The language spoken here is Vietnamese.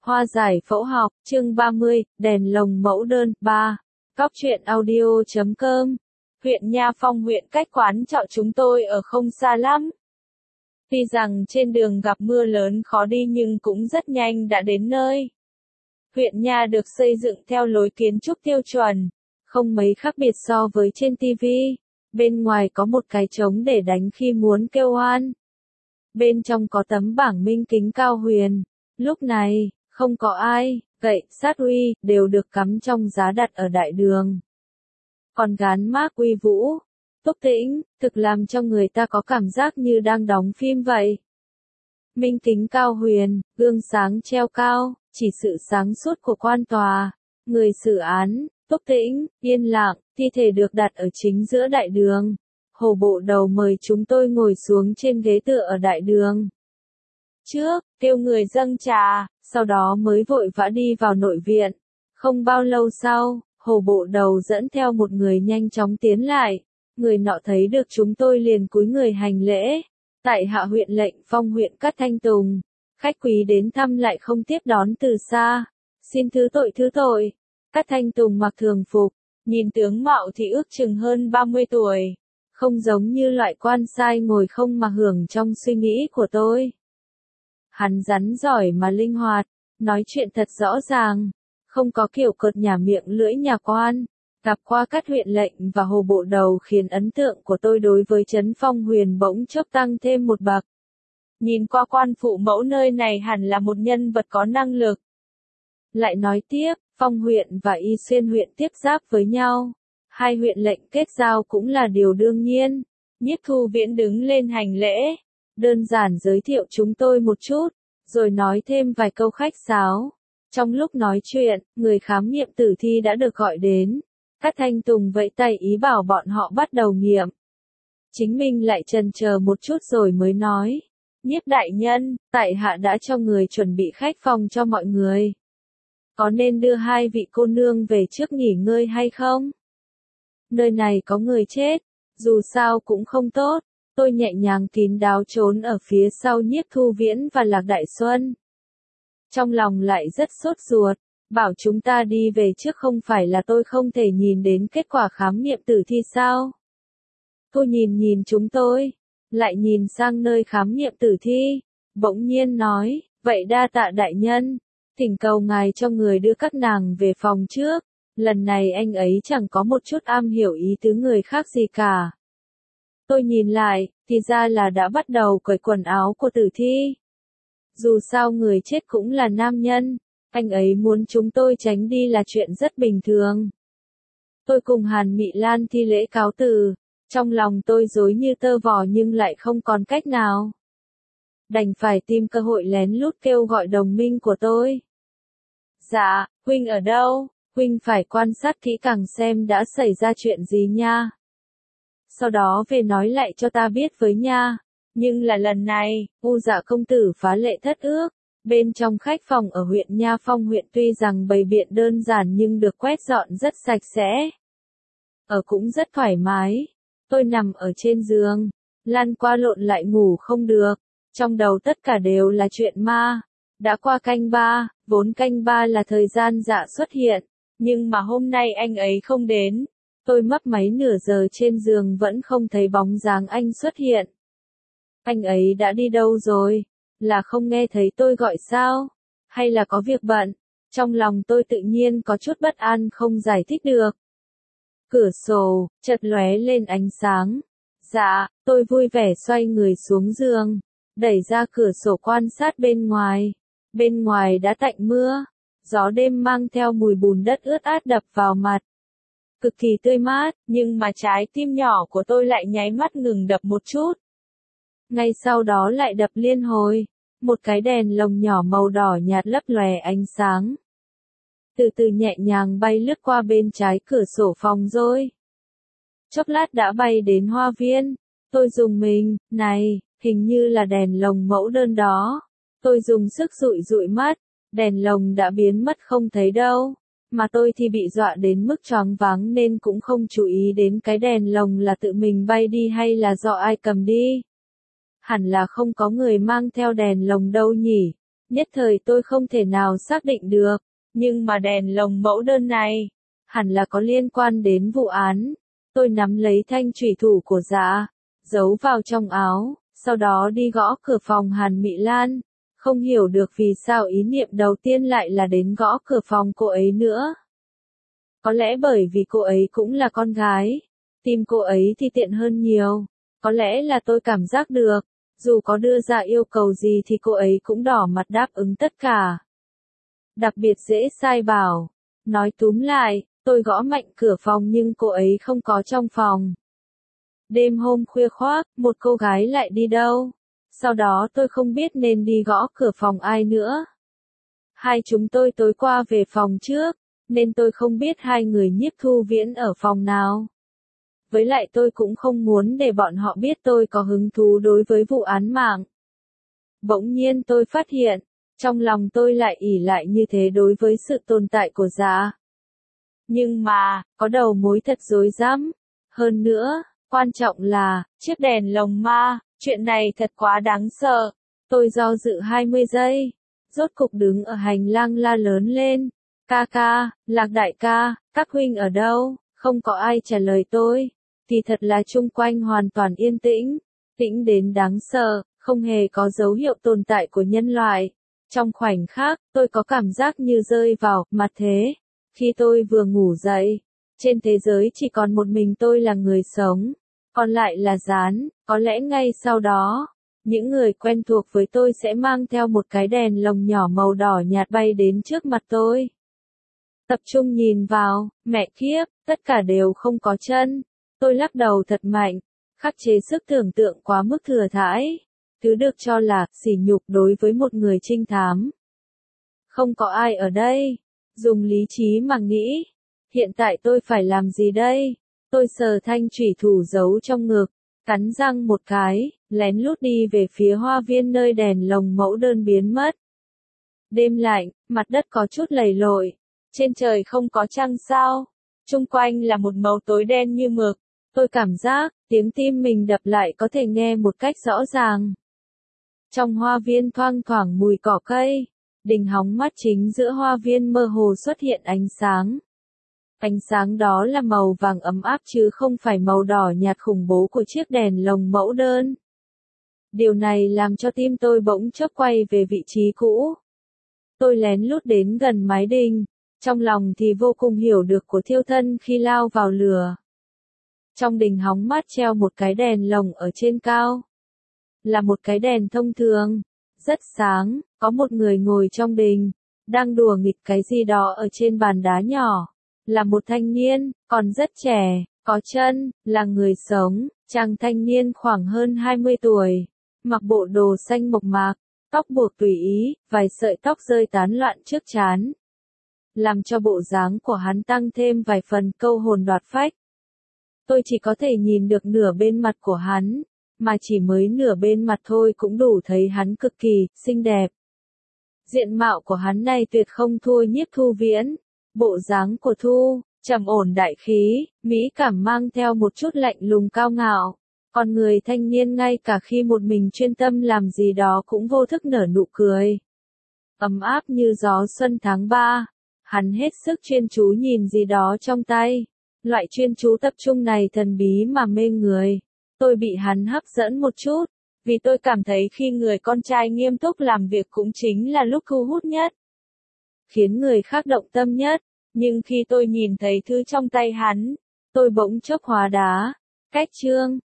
Hoa giải phẫu học, chương 30, đèn lồng mẫu đơn, 3. Cóc truyện audio.com. Huyện Nha Phong huyện cách quán trọ chúng tôi ở không xa lắm. Tuy rằng trên đường gặp mưa lớn khó đi nhưng cũng rất nhanh đã đến nơi. Huyện Nha được xây dựng theo lối kiến trúc tiêu chuẩn, không mấy khác biệt so với trên TV. Bên ngoài có một cái trống để đánh khi muốn kêu oan. Bên trong có tấm bảng minh kính cao huyền. Lúc này, không có ai, gậy, sát uy, đều được cắm trong giá đặt ở đại đường. Còn gán mác uy vũ, túc tĩnh, thực làm cho người ta có cảm giác như đang đóng phim vậy. Minh kính cao huyền, gương sáng treo cao, chỉ sự sáng suốt của quan tòa, người xử án, túc tĩnh, yên lặng, thi thể được đặt ở chính giữa đại đường. Hồ bộ đầu mời chúng tôi ngồi xuống trên ghế tựa ở đại đường. Trước, kêu người dâng trà, sau đó mới vội vã đi vào nội viện. Không bao lâu sau, hồ bộ đầu dẫn theo một người nhanh chóng tiến lại. Người nọ thấy được chúng tôi liền cúi người hành lễ. Tại hạ huyện lệnh Phong huyện Cát Thanh Tùng. Khách quý đến thăm lại không tiếp đón từ xa. Xin thứ tội. Cát Thanh Tùng mặc thường phục, nhìn tướng mạo thì ước chừng hơn 30 tuổi. Không giống như loại quan sai ngồi không mà hưởng trong suy nghĩ của tôi. Hắn rắn giỏi mà linh hoạt, nói chuyện thật rõ ràng, không có kiểu cợt nhả miệng lưỡi nhà quan. Gặp qua các huyện lệnh và hồ bộ đầu khiến ấn tượng của tôi đối với Trấn Phong huyền bỗng chốc tăng thêm một bậc. Nhìn qua quan phụ mẫu nơi này hẳn là một nhân vật có năng lực. Lại nói tiếp, Phong huyện và Y Xuyên huyện tiếp giáp với nhau. Hai huyện lệnh kết giao cũng là điều đương nhiên. Nhiếp Thu Viễn đứng lên hành lễ, đơn giản giới thiệu chúng tôi một chút, rồi nói thêm vài câu khách sáo. Trong lúc nói chuyện, người khám nghiệm tử thi đã được gọi đến. Cát Thanh Tùng vẫy tay ý bảo bọn họ bắt đầu nghiệm. Chính mình lại chần chờ một chút rồi mới nói. Nhiếp đại nhân, tại hạ đã cho người chuẩn bị khách phòng cho mọi người. Có nên đưa hai vị cô nương về trước nghỉ ngơi hay không? Nơi này có người chết, dù sao cũng không tốt. Tôi nhẹ nhàng kín đáo trốn ở phía sau Nhiếp Thu Viễn và Lạc Đại Xuân. Trong lòng lại rất sốt ruột, bảo chúng ta đi về trước không phải là tôi không thể nhìn đến kết quả khám nghiệm tử thi sao? Cô nhìn chúng tôi, lại nhìn sang nơi khám nghiệm tử thi, bỗng nhiên nói, vậy đa tạ đại nhân, thỉnh cầu ngài cho người đưa các nàng về phòng trước. Lần này anh ấy chẳng có một chút am hiểu ý tứ người khác gì cả. Tôi nhìn lại, thì ra là đã bắt đầu cởi quần áo của tử thi. Dù sao người chết cũng là nam nhân, anh ấy muốn chúng tôi tránh đi là chuyện rất bình thường. Tôi cùng Hàn Mị Lan thi lễ cáo từ, trong lòng tôi rối như tơ vò nhưng lại không còn cách nào. Đành phải tìm cơ hội lén lút kêu gọi đồng minh của tôi. Dạ, huynh ở đâu? Huynh phải quan sát kỹ càng xem đã xảy ra chuyện gì nha. Sau đó về nói lại cho ta biết với nha. Nhưng là lần này, U Dạ công tử phá lệ thất ước. Bên trong khách phòng ở huyện Nha Phong huyện tuy rằng bày biện đơn giản nhưng được quét dọn rất sạch sẽ. Ở cũng rất thoải mái. Tôi nằm ở trên giường, lăn qua lộn lại ngủ không được. Trong đầu tất cả đều là chuyện ma. Đã qua canh 3, vốn canh 3 là thời gian Dạ xuất hiện. Nhưng mà hôm nay anh ấy không đến. Tôi mấp máy nửa giờ trên giường vẫn không thấy bóng dáng anh xuất hiện. Anh ấy đã đi đâu rồi? Là không nghe thấy tôi gọi sao? Hay là có việc bận? Trong lòng tôi tự nhiên có chút bất an không giải thích được. Cửa sổ, chợt lóe lên ánh sáng. Dạ, tôi vui vẻ xoay người xuống giường, đẩy ra cửa sổ quan sát bên ngoài. Bên ngoài đã tạnh mưa, gió đêm mang theo mùi bùn đất ướt át đập vào mặt. Cực kỳ tươi mát, nhưng mà trái tim nhỏ của tôi lại nháy mắt ngừng đập một chút. Ngay sau đó lại đập liên hồi, một cái đèn lồng nhỏ màu đỏ nhạt lấp lòe ánh sáng. Từ từ nhẹ nhàng bay lướt qua bên trái cửa sổ phòng rồi. Chốc lát đã bay đến hoa viên, tôi rùng mình, này, hình như là đèn lồng mẫu đơn đó. Tôi dùng sức dụi mắt, đèn lồng đã biến mất không thấy đâu. Mà tôi thì bị dọa đến mức choáng váng nên cũng không chú ý đến cái đèn lồng là tự mình bay đi hay là do ai cầm đi. Hẳn là không có người mang theo đèn lồng đâu nhỉ, Nhất thời tôi không thể nào xác định được, nhưng mà đèn lồng mẫu đơn này, hẳn là có liên quan đến vụ án. Tôi nắm lấy thanh chủy thủ của Dạ, giấu vào trong áo, sau đó đi gõ cửa phòng Hàn Mị Lan. Không hiểu được vì sao ý niệm đầu tiên lại là đến gõ cửa phòng cô ấy nữa. Có lẽ bởi vì cô ấy cũng là con gái, tìm cô ấy thì tiện hơn nhiều. Có lẽ là tôi cảm giác được, dù có đưa ra yêu cầu gì thì cô ấy cũng đỏ mặt đáp ứng tất cả. Đặc biệt dễ sai bảo. Nói túm lại, tôi gõ mạnh cửa phòng nhưng cô ấy không có trong phòng. Đêm hôm khuya khoác, một cô gái lại đi đâu? Sau đó tôi không biết nên đi gõ cửa phòng ai nữa. Hai chúng tôi tối qua về phòng trước, nên tôi không biết hai người Nhiếp Thu Viễn ở phòng nào. Với lại tôi cũng không muốn để bọn họ biết tôi có hứng thú đối với vụ án mạng. Bỗng nhiên tôi phát hiện, trong lòng tôi lại ỷ lại như thế đối với sự tồn tại của Dạ. Nhưng mà, có đầu mối thật rối rắm. Hơn nữa, quan trọng là, chiếc đèn lồng ma, chuyện này thật quá đáng sợ. Tôi do dự 20 giây, rốt cục đứng ở hành lang la lớn lên. Ca ca, Lạc đại ca, các huynh ở đâu? Không có ai trả lời tôi. Thì thật là chung quanh hoàn toàn yên tĩnh, tĩnh đến đáng sợ, không hề có dấu hiệu tồn tại của nhân loại. Trong khoảnh khắc, tôi có cảm giác như rơi vào mặt thế. Khi tôi vừa ngủ dậy, trên thế giới chỉ còn một mình tôi là người sống, còn lại là gián. Có lẽ ngay sau đó, những người quen thuộc với tôi sẽ mang theo một cái đèn lồng nhỏ màu đỏ nhạt bay đến trước mặt tôi. Tập trung nhìn vào, mẹ kiếp, tất cả đều không có chân. Tôi lắc đầu thật mạnh, khắc chế sức tưởng tượng quá mức thừa thãi. Thứ được cho là sỉ nhục đối với một người trinh thám. Không có ai ở đây. Dùng lý trí mà nghĩ. Hiện tại tôi phải làm gì đây? Tôi sờ thanh chủy thủ giấu trong ngực, cắn răng một cái, lén lút đi về phía hoa viên nơi đèn lồng mẫu đơn biến mất. Đêm lạnh, mặt đất có chút lầy lội. Trên trời không có trăng sao. Chung quanh là một màu tối đen như mực. Tôi cảm giác, tiếng tim mình đập lại có thể nghe một cách rõ ràng. Trong hoa viên thoang thoảng mùi cỏ cây, đỉnh hóng mát chính giữa hoa viên mơ hồ xuất hiện ánh sáng. Ánh sáng đó là màu vàng ấm áp chứ không phải màu đỏ nhạt khủng bố của chiếc đèn lồng mẫu đơn. Điều này làm cho tim tôi bỗng chốc quay về vị trí cũ. Tôi lén lút đến gần mái đình, trong lòng thì vô cùng hiểu được của thiêu thân khi lao vào lửa. Trong đình hóng mát treo một cái đèn lồng ở trên cao. Là một cái đèn thông thường, rất sáng, có một người ngồi trong đình, đang đùa nghịch cái gì đó ở trên bàn đá nhỏ. Là một thanh niên, còn rất trẻ, có chân, là người sống, chàng thanh niên khoảng hơn 20 tuổi, mặc bộ đồ xanh mộc mạc, tóc buộc tùy ý, vài sợi tóc rơi tán loạn trước trán. Làm cho bộ dáng của hắn tăng thêm vài phần câu hồn đoạt phách. Tôi chỉ có thể nhìn được nửa bên mặt của hắn, mà chỉ mới nửa bên mặt thôi cũng đủ thấy hắn cực kỳ xinh đẹp. Diện mạo của hắn này tuyệt không thua Nhiếp Thu Viễn. Bộ dáng của Thu, trầm ổn đại khí, mỹ cảm mang theo một chút lạnh lùng cao ngạo. Còn người thanh niên ngay cả khi một mình chuyên tâm làm gì đó cũng vô thức nở nụ cười. Ấm áp như gió xuân tháng 3. Hắn hết sức chuyên chú nhìn gì đó trong tay. Loại chuyên chú tập trung này thần bí mà mê người. Tôi bị hắn hấp dẫn một chút, vì tôi cảm thấy khi người con trai nghiêm túc làm việc cũng chính là lúc thu hút nhất. Khiến người khác động tâm nhất, nhưng khi tôi nhìn thấy thứ trong tay hắn, tôi bỗng chốc hóa đá. Cách chương